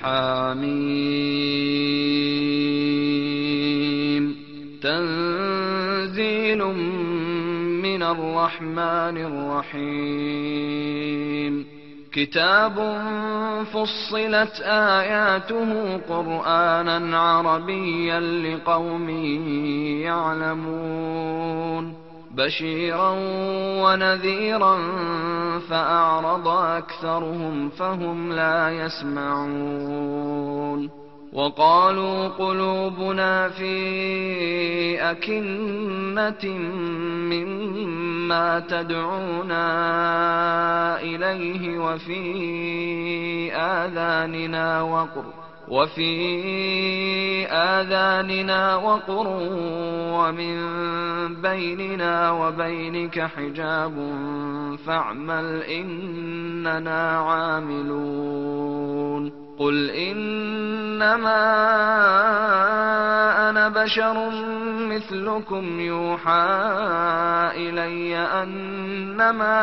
حم تنزيل من الرحمن الرحيم كتاب فصلت آياته قرآنا عربيا لقوم يعلمون بشيرا ونذيرا فأعرض أكثرهم فهم لا يسمعون وقالوا قلوبنا في أكنة مما تدعونا إليه وفي آذاننا وقر ومن بيننا وبينك حجاب فاعمل إننا عاملون قل إنما أنا بشر مثلكم يوحى إلي أنما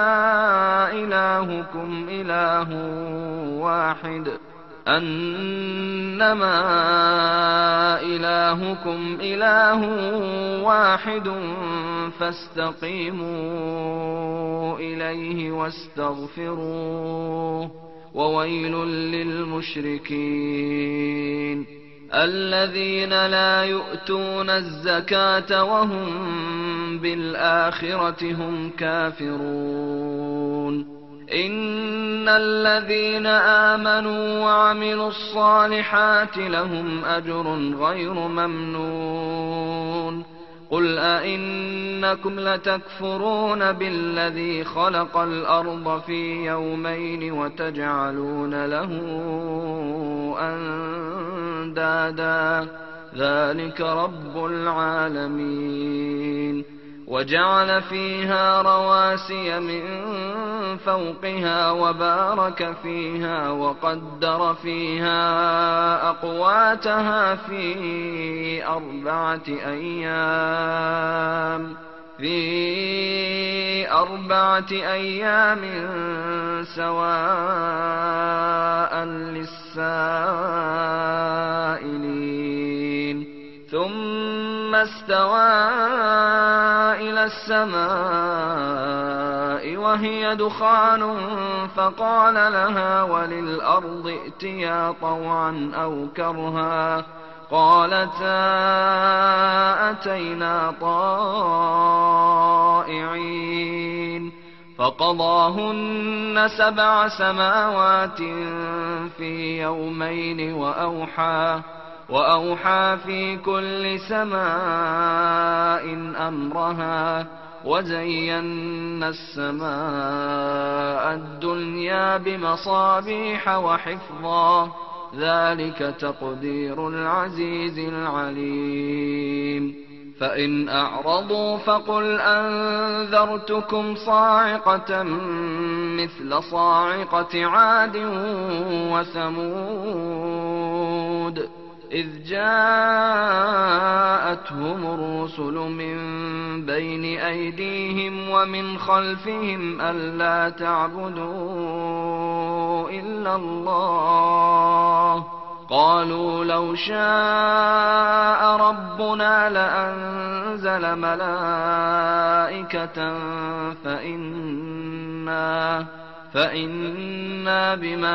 إلهكم إله واحد فاستقيموا إليه واستغفروه وويل للمشركين الذين لا يؤتون الزكاة وهم بالآخرة هم كافرون إن الذين آمنوا وعملوا الصالحات لهم أجر غير ممنون قل أئنكم لتكفرون بالذي خلق الأرض في يومين وتجعلون له أندادا ذلك رب العالمين وجعل فيها رواسي من فوقها وبارك فيها وقدر فيها أقواتها في أربعة أيام سواء للسائلين ثم استوى إلى السماء وهي دخان فقال لها وللأرض ائتيا طوعا أو كرها قالتا أتينا طائعين فقضاهن 7 سماوات في يومين وأوحى في كل سماء أمرها وزينا السماء الدنيا بمصابيح وحفظا ذلك تقدير العزيز العليم فإن أعرضوا فقل أنذرتكم صاعقة مثل صاعقة عاد وثمود إذ جاءتهم الرسل من بين أيديهم ومن خلفهم ألا تعبدوا إلا الله قالوا لو شاء ربنا لأنزل ملائكة فإنا بما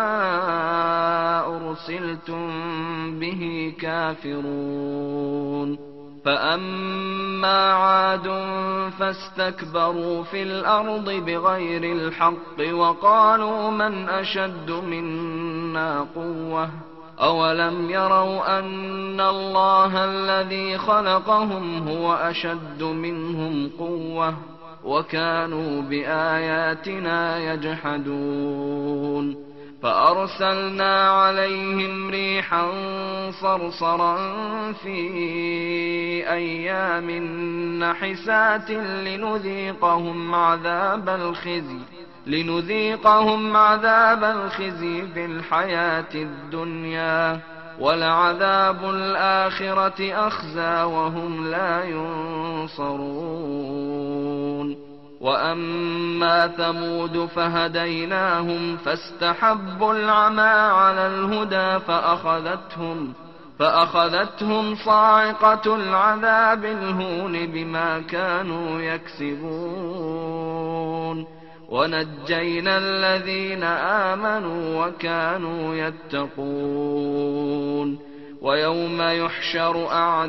أرسلتم به كافرون فأما عاد فاستكبروا في الأرض بغير الحق وقالوا من أشد منا قوة أولم يروا أن الله الذي خلقهم هو أشد منهم قوة وكانوا بآياتنا يجحدون فأرسلنا عليهم ريحا صرصرا في أيام نحسات لنذيقهم عذاب الخزي في الحياة الدنيا ولعذاب الآخرة أخزى وهم لا ينصرون وأما ثمود فهديناهم فاستحبوا العمى على الهدى فأخذتهم صاعقة العذاب الهون بما كانوا يكسبون ونجينا الذين آمنوا وكانوا يتقون ويوم يحشر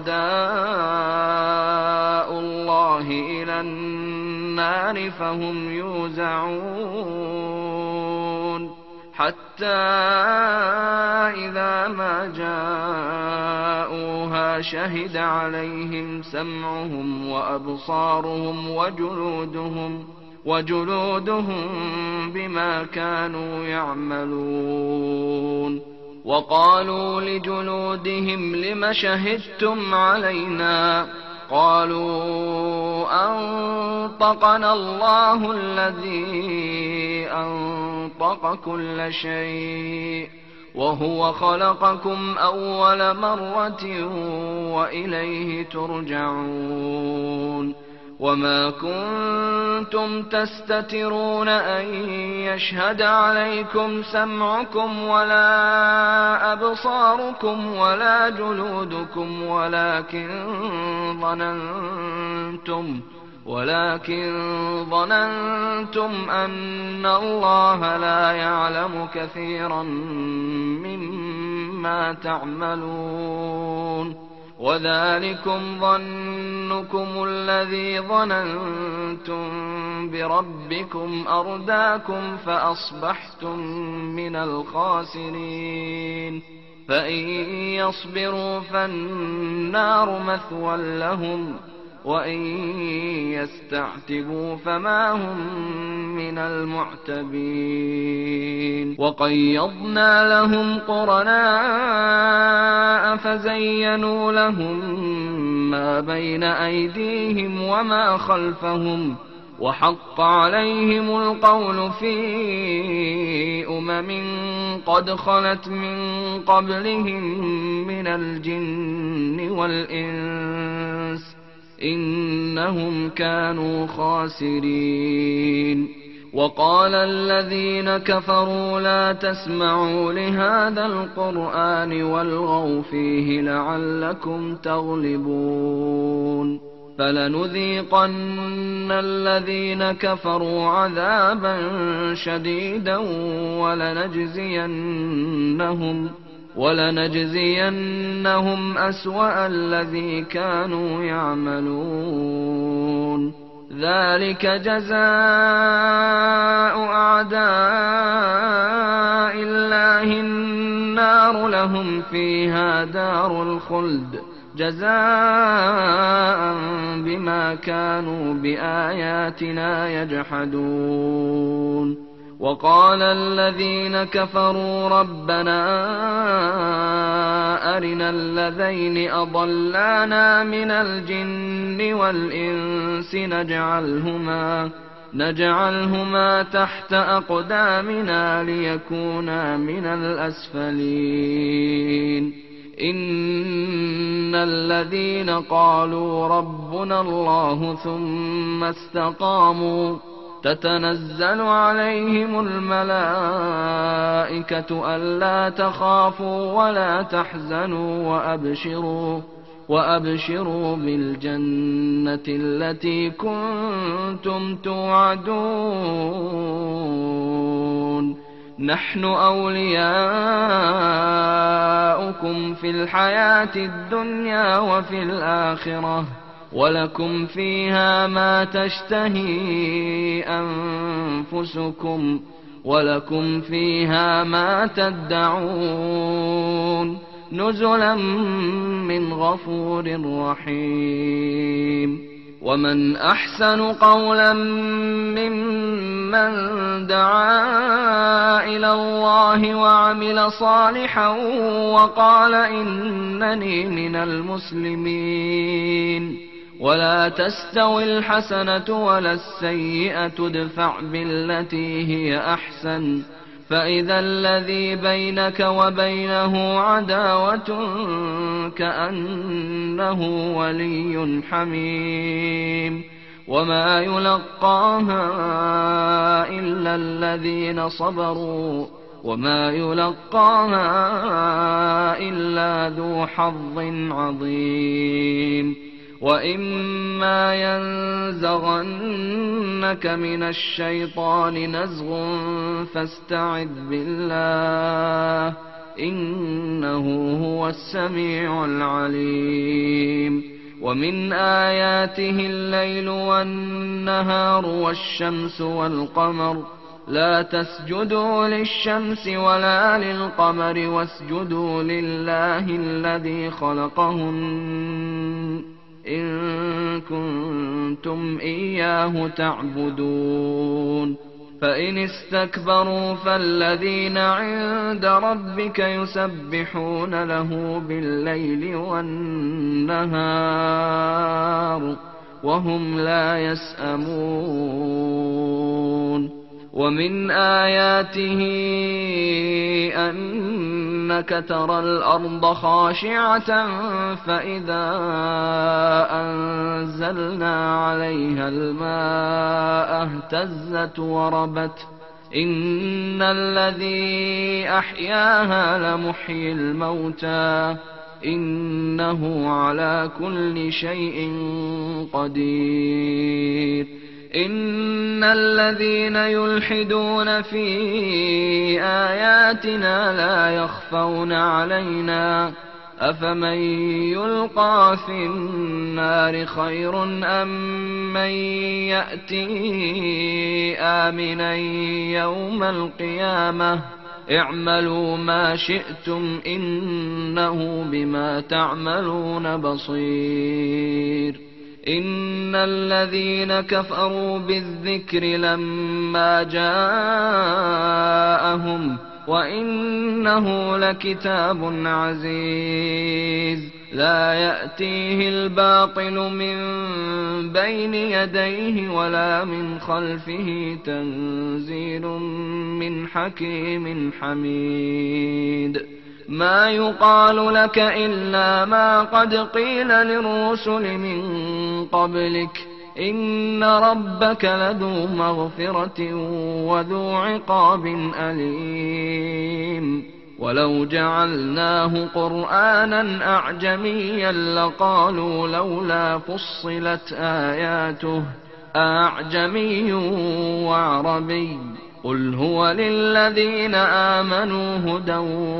أعداء الله إلى النار فهم يوزعون حتى إذا ما جاءوها شهد عليهم سمعهم وأبصارهم وجلودهم بما كانوا يعملون وقالوا لجلودهم لم شهدتم علينا قالوا أنطقنا الله الذي أنطق كل شيء وهو خلقكم أول مرة وإليه ترجعون وما كنتم تستترون أن يشهد عليكم سمعكم ولا أبصاركم ولا جلودكم ولكن ظننتم أن الله لا يعلم كثيرا مما تعملون وذلكم ظنكم الذي ظننتم بربكم أرداكم فأصبحتم من الخاسرين فإن يصبروا فالنار مثوى لهم وإن يستعتبوا فما هم من المعتبين وقيضنا لهم قرناء فزينوا لهم ما بين أيديهم وما خلفهم وحق عليهم القول في قد خلت من قبلهم من الجن والإنس إنهم كانوا خاسرين وقال الذين كفروا لا تسمعوا لهذا القرآن والغوا فيه لعلكم تغلبون فلنذيقن الذين كفروا عذابا شديدا ولنجزينهم أسوأ الذي كانوا يعملون ذلك جزاء أعداء الله النار لهم فيها دار الخلد جزاء بما كانوا بآياتنا يجحدون وقال الذين كفروا ربنا أرنا الذين أضلانا من الجن والإنس نجعلهما تحت أقدامنا ليكونا من الأسفلين إن الذين قالوا ربنا الله ثم استقاموا تتنزل عليهم الملائكة ألا تخافوا ولا تحزنوا وأبشروا بالجنة التي كنتم توعدون نحن أولياؤكم في الحياة الدنيا وفي الآخرة ولكم فيها ما تشتهي أنفسكم ولكم فيها ما تدعون نزلا من غفور رحيم ومن أحسن قولا ممن دعا إلى الله وعمل صالحا وقال إنني من المسلمين ولا تستوي الحسنة ولا السيئة ادفع بالتي هي أحسن فإذا الذي بينك وبينه عداوة كأنه ولي حميم وما يلقاها إلا الذين صبروا وما يلقاها إلا ذو حظ عظيم وإما ينزغنك من الشيطان نزغ فاستعذ بالله إنه هو السميع العليم ومن آياته الليل والنهار والشمس والقمر لا تسجدوا للشمس ولا للقمر واسجدوا لله الذي خلقهن إن كنتم إياه تعبدون فإن استكبروا فالذين عند ربك يسبحون له بالليل والنهار وهم لا يسأمون ومن آياته أنك ترى الأرض خاشعة فإذا أنزلنا عليها الماء اهتزت وربت إن الذي أحياها لمحيي الموتى إنه على كل شيء قدير إن الذين يلحدون في آياتنا لا يخفون علينا أفمن يلقى في النار خير أم من يأتي آمنا يوم القيامة اعملوا ما شئتم إنه بما تعملون بصير إن الذين كفروا بالذكر لما جاءهم وإنه لكتاب عزيز لا يأتيه الباطل من بين يديه ولا من خلفه تنزيل من حكيم حميد ما يقال لك إلا ما قد قيل للرسل من قبلك إن ربك لذو مغفرة وذو عقاب أليم ولو جعلناه قرآنا أعجميا لقالوا لولا فصلت آياته أعجمي وعربي قل هو للذين آمنوا هدى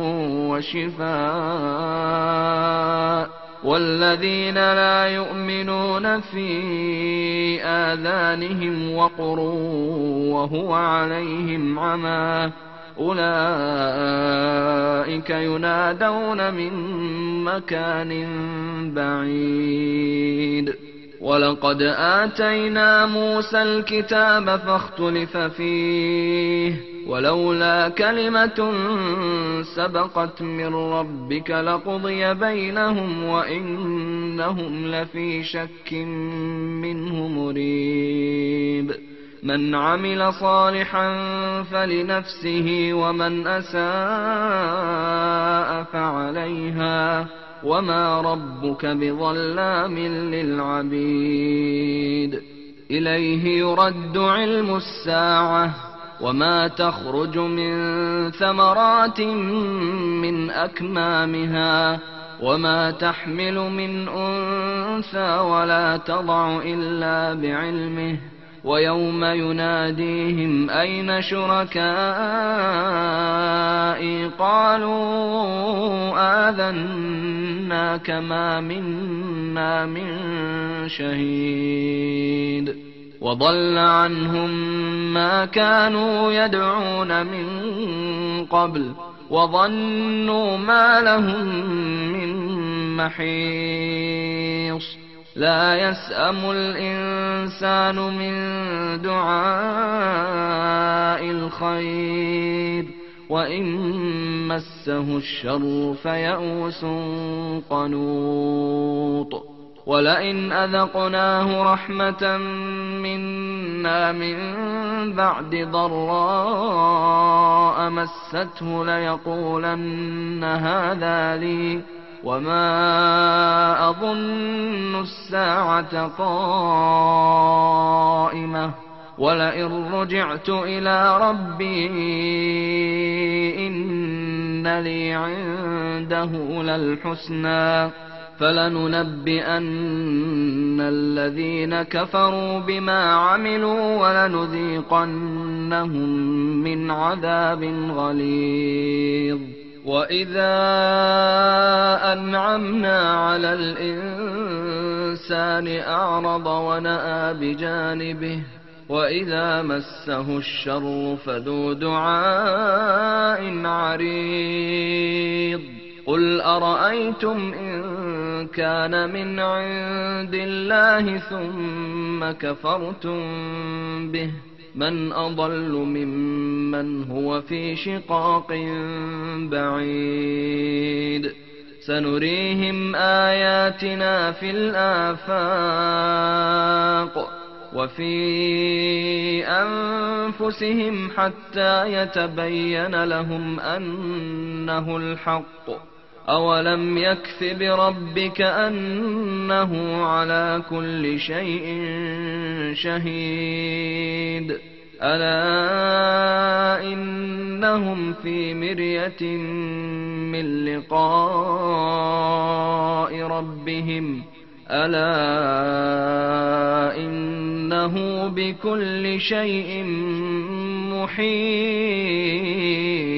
وشفاء والذين لا يؤمنون في آذانهم وقر وهو عليهم عمى أولئك ينادون من مكان بعيد ولقد آتينا موسى الكتاب فاختلف فيه ولولا كلمة سبقت من ربك لقضي بينهم وإنهم لفي شك منه مريب من عمل صالحا فلنفسه ومن أساء فعليها وما ربك بظلام للعبيد إليه يرد علم الساعة وما تخرج من ثمرات من أكمامها وما تحمل من أنثى ولا تضع إلا بعلمه ويوم يناديهم أين شركائي قالوا آذناك ما منا من شهيد وضل عنهم ما كانوا يدعون من قبل وظنوا ما لهم من محيص لا يسأم الإنسان من دعاء الخير وإن مسه الشر فيئوس قنوط ولئن أذقناه رحمة منا من بعد ضراء مسته ليقولن وما أظن الساعة قائمة ولئن رجعت إلى ربي إن لي عنده للحسنى فلننبئن الذين كفروا بما عملوا ولنذيقنهم من عذاب غليظ. وإذا أنعمنا على الإنسان أعرض ونأى بجانبه وإذا مسه الشر فذو دعاء عريض. قل أرأيتم إن كان من عند الله ثم كفرتم به من أضل ممن هو في شقاق بعيد. سنريهم آياتنا في الآفاق وفي أنفسهم حتى يتبين لهم أنه الحق. أولم يكف بربك أنه على كل شيء شهيد. ألا إنهم في مرية من لقاء ربهم ألا إنه بكل شيء محيط.